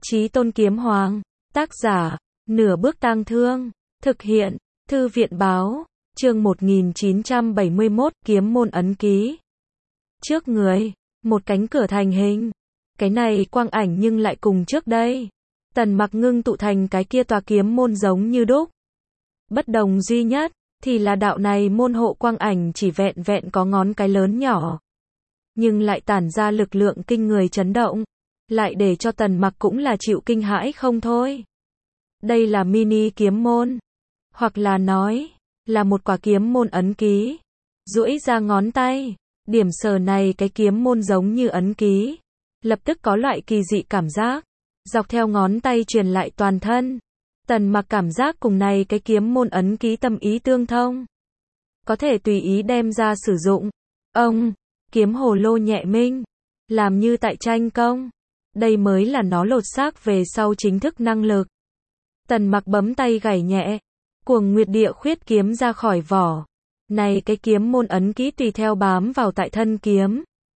Chí Tôn Kiếm Hoàng, tác giả, Nửa Bước Tang Thương, thực hiện, Thư viện báo, chương 1971, Kiếm Môn ấn ký. Trước người, một cánh cửa thành hình. Cái này quang ảnh nhưng lại cùng trước đây. Tần Mặc ngưng tụ thành cái kia tòa kiếm môn giống như đúc. Bất đồng duy nhất, thì là đạo này môn hộ quang ảnh chỉ vẹn vẹn có ngón cái lớn nhỏ. Nhưng lại tản ra lực lượng kinh người chấn động. Lại để cho Tần Mặc cũng là chịu kinh hãi không thôi. Đây là mini kiếm môn. Hoặc là nói, là một quả kiếm môn ấn ký. Duỗi ra ngón tay, điểm sờ này cái kiếm môn giống như ấn ký. Lập tức có loại kỳ dị cảm giác. Dọc theo ngón tay truyền lại toàn thân. Tần Mặc cảm giác cùng này cái kiếm môn ấn ký tâm ý tương thông. Có thể tùy ý đem ra sử dụng. Ông, kiếm hồ lô nhẹ minh. Làm như tại tranh công. Đây mới là nó lột xác về sau chính thức năng lực. Tần Mặc bấm tay gảy nhẹ. Cuồng Nguyệt Địa Khuyết kiếm ra khỏi vỏ. Này cái kiếm môn ấn ký tùy theo bám vào tại thân kiếm.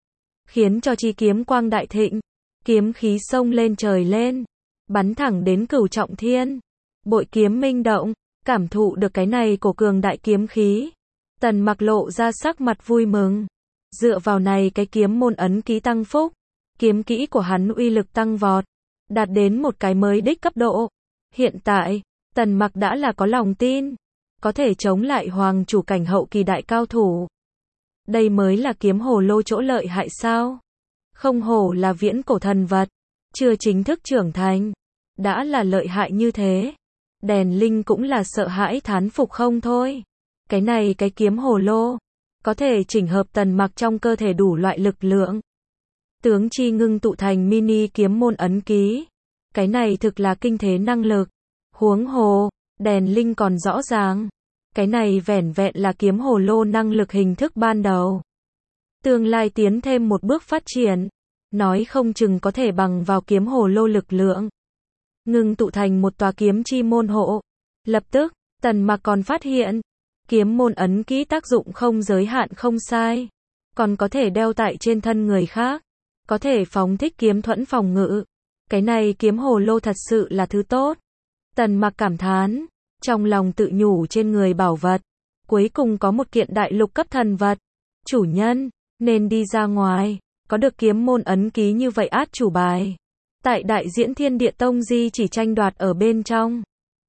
Khiến cho chi kiếm quang đại thịnh. Kiếm khí xông lên trời lên. Bắn thẳng đến Cửu Trọng Thiên. Bội kiếm minh động. Cảm thụ được cái này của cường đại kiếm khí. Tần Mặc lộ ra sắc mặt vui mừng. Dựa vào này cái kiếm môn ấn ký tăng phúc. Kiếm kỹ của hắn uy lực tăng vọt. Đạt đến một cái mới đích cấp độ. Hiện tại, Tần Mặc đã là có lòng tin. Có thể chống lại hoàng chủ cảnh hậu kỳ đại cao thủ. Đây mới là kiếm hồ lô chỗ lợi hại sao? Không hổ là viễn cổ thần vật. Chưa chính thức trưởng thành. Đã là lợi hại như thế. Đèn Linh cũng là sợ hãi thán phục không thôi. Cái này cái kiếm hồ lô. Có thể chỉnh hợp Tần Mặc trong cơ thể đủ loại lực lượng. Tướng chi ngưng tụ thành mini kiếm môn ấn ký. Cái này thực là kinh thế năng lực. Huống hồ, đèn Linh còn rõ ràng. Cái này vẻn vẹn là kiếm hồ lô năng lực hình thức ban đầu. Tương lai tiến thêm một bước phát triển. Nói không chừng có thể bằng vào kiếm hồ lô lực lượng. Ngưng tụ thành một tòa kiếm chi môn hộ. Lập tức, Tần Mặc còn phát hiện. Kiếm môn ấn ký tác dụng không giới hạn không sai. Còn có thể đeo tại trên thân người khác. Có thể phóng thích kiếm thuẫn phòng ngự. Cái này kiếm hồ lô thật sự là thứ tốt. Tần Mặc cảm thán. Trong lòng tự nhủ trên người bảo vật. Cuối cùng có một kiện đại lục cấp thần vật. Chủ nhân, nên đi ra ngoài. Có được kiếm môn ấn ký như vậy át chủ bài. Tại đại diễn Thiên Địa Tông Di chỉ tranh đoạt ở bên trong.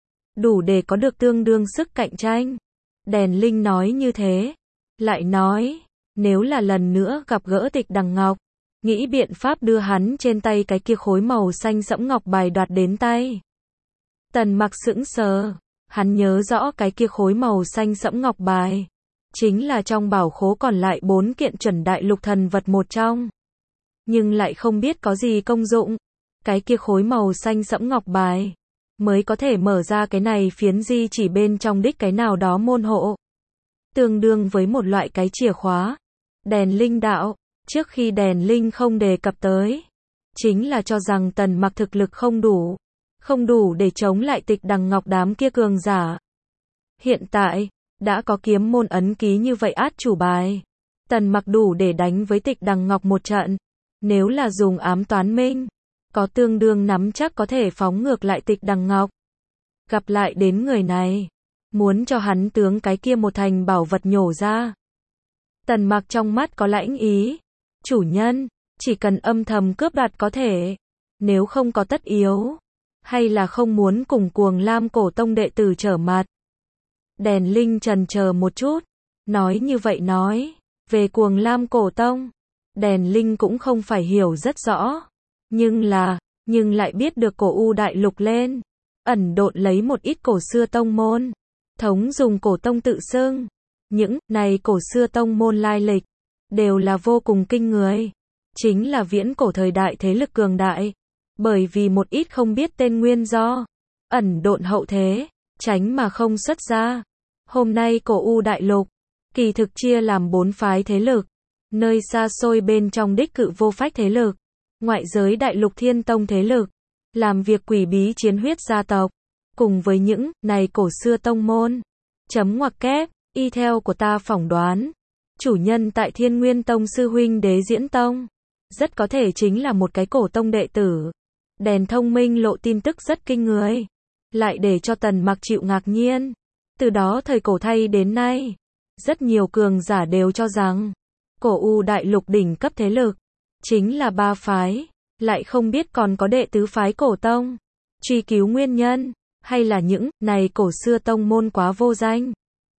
Đủ để có được tương đương sức cạnh tranh. Đèn Linh nói như thế. Lại nói, nếu là lần nữa gặp gỡ Tịch Đằng Ngọc. Nghĩ biện pháp đưa hắn trên tay cái kia khối màu xanh sẫm ngọc bài đoạt đến tay. Tần Mặc sững sờ. Hắn nhớ rõ cái kia khối màu xanh sẫm ngọc bài. Chính là trong bảo khố còn lại 4 kiện chuẩn đại lục thần vật một trong. Nhưng lại không biết có gì công dụng. Cái kia khối màu xanh sẫm ngọc bài. Mới có thể mở ra cái này phiến di chỉ bên trong đích cái nào đó môn hộ. Tương đương với một loại cái chìa khóa. Đèn Linh đạo. Trước khi Đèn Linh không đề cập tới. Chính là cho rằng Tần Mặc thực lực không đủ. Không đủ để chống lại Tịch Đằng Ngọc đám kia cường giả. Hiện tại, đã có kiếm môn ấn ký như vậy át chủ bài. Tần Mặc đủ để đánh với Tịch Đằng Ngọc một trận. Nếu là dùng ám toán minh. Có tương đương nắm chắc có thể phóng ngược lại Tịch Đằng Ngọc. Gặp lại đến người này. Muốn cho hắn tướng cái kia một thành bảo vật nhổ ra. Tần Mặc trong mắt có lãnh ý. Chủ nhân, chỉ cần âm thầm cướp đoạt có thể. Nếu không có tất yếu. Hay là không muốn cùng Cuồng Lam Cổ Tông đệ tử trở mặt. Đèn Linh chần chờ một chút. Nói như vậy nói. Về Cuồng Lam Cổ Tông. Đèn Linh cũng không phải hiểu rất rõ. Nhưng lại biết được cổ U đại lục lên. Ẩn độn lấy một ít cổ xưa tông môn. Thống dùng cổ tông tự xưng. Những này cổ xưa tông môn lai lịch. Đều là vô cùng kinh người. Chính là viễn cổ thời đại thế lực cường đại. Bởi vì một ít không biết tên nguyên do. Ẩn độn hậu thế. Tránh mà không xuất ra. Hôm nay cổ U đại lục. Kỳ thực chia làm 4 phái thế lực. Nơi xa xôi bên trong đích cự vô phách thế lực. Ngoại giới đại lục thiên tông thế lực. Làm việc quỷ bí chiến huyết gia tộc. Cùng với những này cổ xưa tông môn. Chấm ngoặc kép. Y theo của ta phỏng đoán. Chủ nhân tại Thiên Nguyên Tông sư huynh Đế Diễn Tông. Rất có thể chính là một cái cổ tông đệ tử. Đèn thông minh lộ tin tức rất kinh người, lại để cho Tần Mặc chịu ngạc nhiên. Từ đó thời cổ thay đến nay, rất nhiều cường giả đều cho rằng, cổ U đại lục đỉnh cấp thế lực, chính là ba phái, lại không biết còn có đệ tứ phái cổ tông. Truy cứu nguyên nhân, hay là những này cổ xưa tông môn quá vô danh.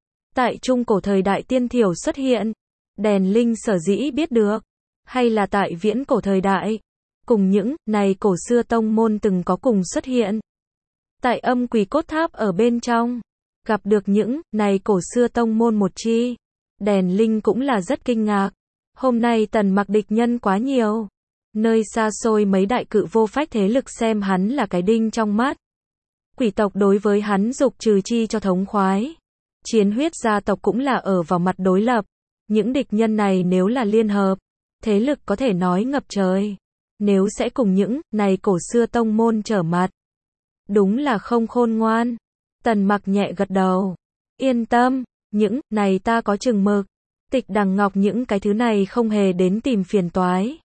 Tại trung cổ thời đại tiên thiểu xuất hiện, đèn linh sở dĩ biết được, hay là tại viễn cổ thời đại, cùng những này cổ xưa tông môn từng có cùng xuất hiện. Tại âm quỷ cốt tháp ở bên trong, gặp được những này cổ xưa tông môn một chi, đèn linh cũng là rất kinh ngạc. Hôm nay Tần Mặc địch nhân quá nhiều, nơi xa xôi mấy đại cự vô phách thế lực xem hắn là cái đinh trong mắt. Quỷ tộc đối với hắn dục trừ chi cho thống khoái. Chiến huyết gia tộc cũng là ở vào mặt đối lập. Những địch nhân này nếu là liên hợp, thế lực có thể nói ngập trời. Nếu sẽ cùng những này cổ xưa tông môn trở mặt, đúng là không khôn ngoan. Tần Mặc nhẹ gật đầu. Yên tâm, những này ta có chừng mực. Tịch Đằng Ngọc những cái thứ này không hề đến tìm phiền toái.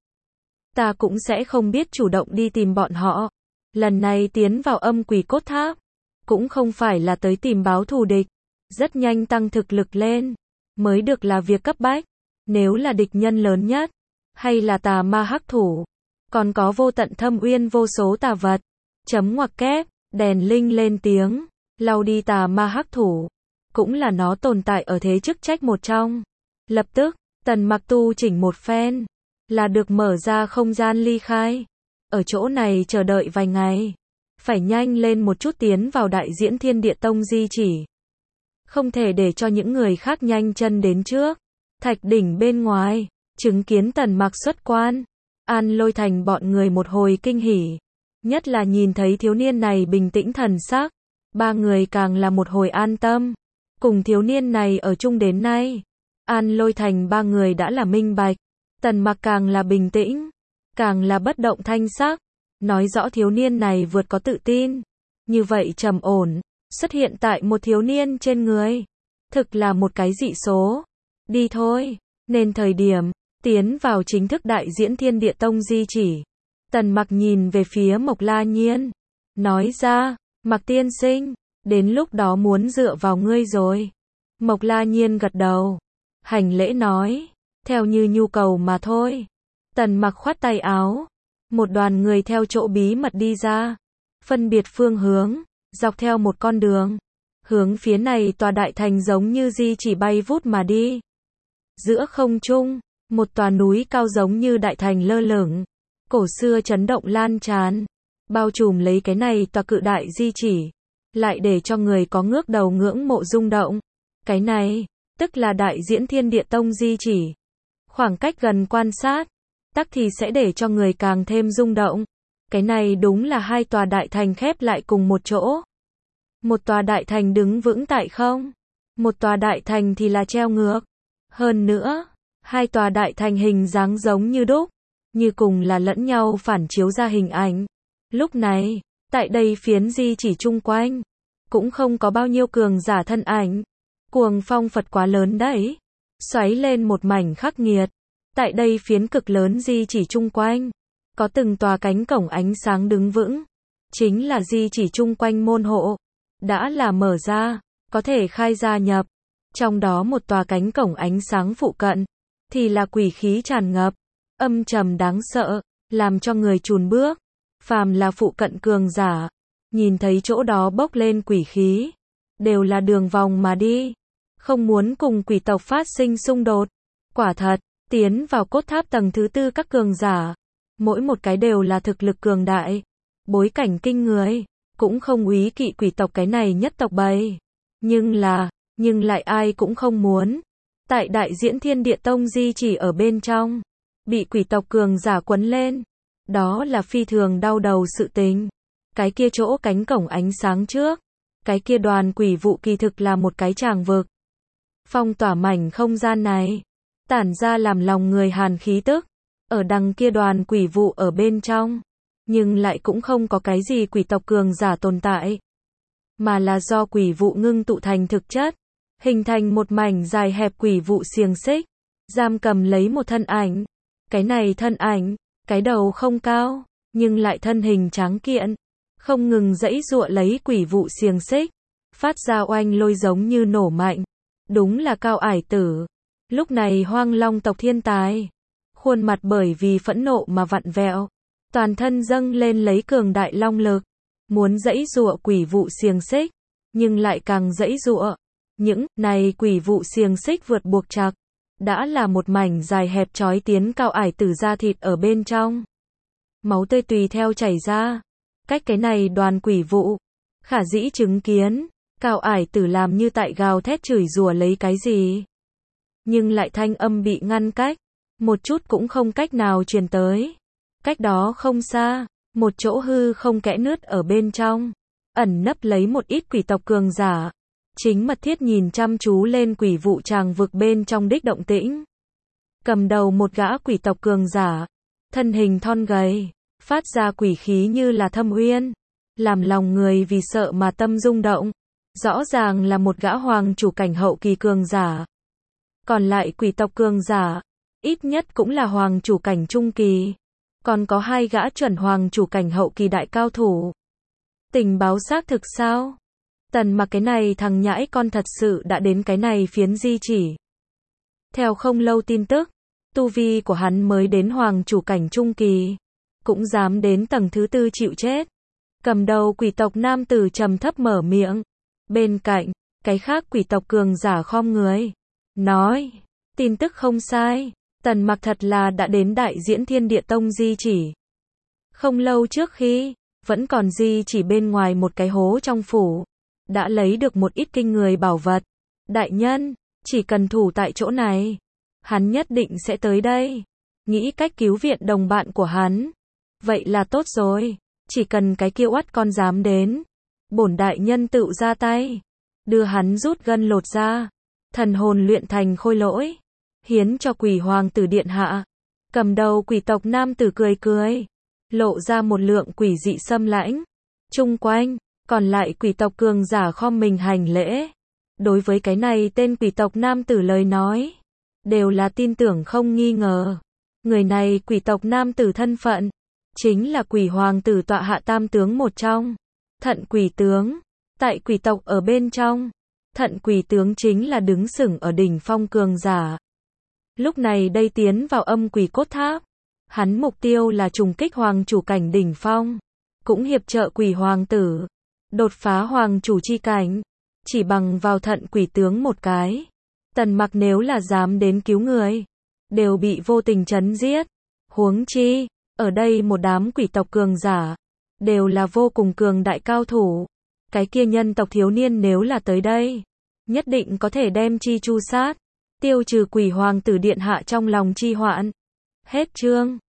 Ta cũng sẽ không biết chủ động đi tìm bọn họ. Lần này tiến vào âm quỷ cốt tháp, cũng không phải là tới tìm báo thù địch. Rất nhanh tăng thực lực lên, mới được là việc cấp bách. Nếu là địch nhân lớn nhất, hay là tà ma hắc thủ, còn có vô tận thâm uyên vô số tà vật. Chấm ngoặc kép, đèn linh lên tiếng, lau đi tà ma hắc thủ, cũng là nó tồn tại ở thế chức trách một trong. Lập tức, Tần Mặc tu chỉnh một phen, là được mở ra không gian ly khai. Ở chỗ này chờ đợi vài ngày, phải nhanh lên một chút tiến vào Đại Diễn Thiên Địa Tông di chỉ. Không thể để cho những người khác nhanh chân đến trước. Thạch đỉnh bên ngoài, chứng kiến Tần Mặc xuất quan, An Lôi Thành bọn người một hồi kinh hỉ. Nhất là nhìn thấy thiếu niên này bình tĩnh thần sắc, ba người càng là một hồi an tâm. Cùng thiếu niên này ở chung đến nay, An Lôi Thành ba người đã là minh bạch. Tần Mặc càng là bình tĩnh, càng là bất động thanh sắc, nói rõ thiếu niên này vượt có tự tin. Như vậy trầm ổn, xuất hiện tại một thiếu niên trên người, thực là một cái dị số. Đi thôi, nên thời điểm tiến vào chính thức Đại Diễn Thiên Địa Tông di chỉ. Tần Mặc nhìn về phía Mộc La Nhiên, nói ra, Mặc tiên sinh, đến lúc đó muốn dựa vào ngươi rồi. Mộc La Nhiên gật đầu, hành lễ nói, theo như nhu cầu mà thôi. Tần Mặc khoát tay áo, một đoàn người theo chỗ bí mật đi ra, phân biệt phương hướng, dọc theo một con đường, hướng phía này tòa đại thành giống như di chỉ bay vút mà đi. Giữa không trung, một tòa núi cao giống như đại thành lơ lửng, cổ xưa chấn động lan tràn, bao trùm lấy cái này tòa cự đại di chỉ, lại để cho người có ngước đầu ngưỡng mộ rung động. Cái này, tức là Đại Diễn Thiên Địa Tông di chỉ. Khoảng cách gần quan sát, tắc thì sẽ để cho người càng thêm rung động. Cái này đúng là hai tòa đại thành khép lại cùng một chỗ. Một tòa đại thành đứng vững tại không, một tòa đại thành thì là treo ngược. Hơn nữa, hai tòa đại thành hình dáng giống như đúc, như cùng là lẫn nhau phản chiếu ra hình ảnh. Lúc này, tại đây phiến di chỉ chung quanh, cũng không có bao nhiêu cường giả thân ảnh. Cuồng phong Phật quá lớn đấy, xoáy lên một mảnh khắc nghiệt. Tại đây phiến cực lớn di chỉ chung quanh, có từng tòa cánh cổng ánh sáng đứng vững. Chính là di chỉ chung quanh môn hộ, đã là mở ra, có thể khai gia nhập. Trong đó một tòa cánh cổng ánh sáng phụ cận, thì là quỷ khí tràn ngập, âm trầm đáng sợ, làm cho người chùn bước. Phàm là phụ cận cường giả, nhìn thấy chỗ đó bốc lên quỷ khí, đều là đường vòng mà đi, không muốn cùng quỷ tộc phát sinh xung đột. Quả thật, tiến vào cốt tháp tầng thứ tư các cường giả, mỗi một cái đều là thực lực cường đại, bối cảnh kinh người, cũng không úy kỵ quỷ tộc cái này nhất tộc bầy. Nhưng lại ai cũng không muốn. Tại Đại Diễn Thiên Địa Tông di chỉ ở bên trong, bị quỷ tộc cường giả quấn lên, đó là phi thường đau đầu sự tình. Cái kia chỗ cánh cổng ánh sáng trước, cái kia đoàn quỷ vụ kỳ thực là một cái tràng vực, phong tỏa mảnh không gian này, tản ra làm lòng người hàn khí tức. Ở đằng kia đoàn quỷ vụ ở bên trong, nhưng lại cũng không có cái gì quỷ tộc cường giả tồn tại, mà là do quỷ vụ ngưng tụ thành thực chất, hình thành một mảnh dài hẹp quỷ vụ xiềng xích, giam cầm lấy một thân ảnh. Cái này thân ảnh, cái đầu không cao, nhưng lại thân hình tráng kiện, không ngừng giãy giụa lấy quỷ vụ xiềng xích, phát ra oanh lôi giống như nổ mạnh. Đúng là Cao Ải Tử. Lúc này Hoang Long tộc thiên tài, khuôn mặt bởi vì phẫn nộ mà vặn vẹo, toàn thân dâng lên lấy cường đại long lực, muốn giãy giụa quỷ vụ xiềng xích, nhưng lại càng giãy giụa. Những này quỷ vụ xiềng xích vượt buộc chặt, đã là một mảnh dài hẹp trói tiến Cao Ải Tử da thịt ở bên trong. Máu tươi tùy theo chảy ra. Cách cái này đoàn quỷ vụ, khả dĩ chứng kiến, Cao Ải Tử làm như tại gào thét chửi rủa lấy cái gì. Nhưng lại thanh âm bị ngăn cách, một chút cũng không cách nào truyền tới. Cách đó không xa, một chỗ hư không kẽ nứt ở bên trong, ẩn nấp lấy một ít quỷ tộc cường giả, chính mật thiết nhìn chăm chú lên quỷ vụ tràng vực bên trong đích động tĩnh. Cầm đầu một gã quỷ tộc cường giả, thân hình thon gầy, phát ra quỷ khí như là thâm uyên, làm lòng người vì sợ mà tâm rung động. Rõ ràng là một gã hoàng chủ cảnh hậu kỳ cường giả. Còn lại quỷ tộc cường giả, ít nhất cũng là hoàng chủ cảnh trung kỳ. Còn có 2 gã chuẩn hoàng chủ cảnh hậu kỳ đại cao thủ. Tình báo xác thực sao? Tần Mặc cái này thằng nhãi con thật sự đã đến cái này phiến di chỉ. Theo không lâu tin tức, tu vi của hắn mới đến hoàng chủ cảnh trung kỳ, cũng dám đến tầng thứ 4 chịu chết. Cầm đầu quỷ tộc nam tử trầm thấp mở miệng. Bên cạnh, cái khác quỷ tộc cường giả khom người, nói, tin tức không sai, Tần Mặc thật là đã đến đại diễn Thiên Địa Tông di chỉ. Không lâu trước khi, vẫn còn di chỉ bên ngoài một cái hố trong phủ, đã lấy được một ít kinh người bảo vật. Đại nhân, chỉ cần thủ tại chỗ này, hắn nhất định sẽ tới đây, nghĩ cách cứu viện đồng bạn của hắn. Vậy là tốt rồi, chỉ cần cái kia oắt con dám đến, bổn đại nhân tự ra tay, đưa hắn rút gân lột ra, thần hồn luyện thành khôi lỗi, hiến cho quỷ hoàng tử điện hạ. Cầm đầu quỷ tộc nam tử cười cười, lộ ra một lượng quỷ dị xâm lãnh. Chung quanh, còn lại quỷ tộc cường giả khom mình hành lễ. Đối với cái này tên quỷ tộc nam tử lời nói, đều là tin tưởng không nghi ngờ. Người này quỷ tộc nam tử thân phận, chính là quỷ hoàng tử tọa hạ tam tướng một trong, Thận Quỷ Tướng. Tại quỷ tộc ở bên trong, Thận Quỷ Tướng chính là đứng sừng ở đỉnh phong cường giả. Lúc này đây tiến vào âm quỷ cốt tháp, hắn mục tiêu là trùng kích hoàng chủ cảnh đỉnh phong, cũng hiệp trợ quỷ hoàng tử đột phá hoàng chủ chi cảnh. Chỉ bằng vào Thận Quỷ Tướng một cái, Tần Mặc nếu là dám đến cứu người, đều bị vô tình chấn giết. Huống chi, ở đây một đám quỷ tộc cường giả, đều là vô cùng cường đại cao thủ. Cái kia nhân tộc thiếu niên nếu là tới đây, nhất định có thể đem chi chu sát, tiêu trừ quỷ hoàng tử điện hạ trong lòng chi hoạn. Hết chương.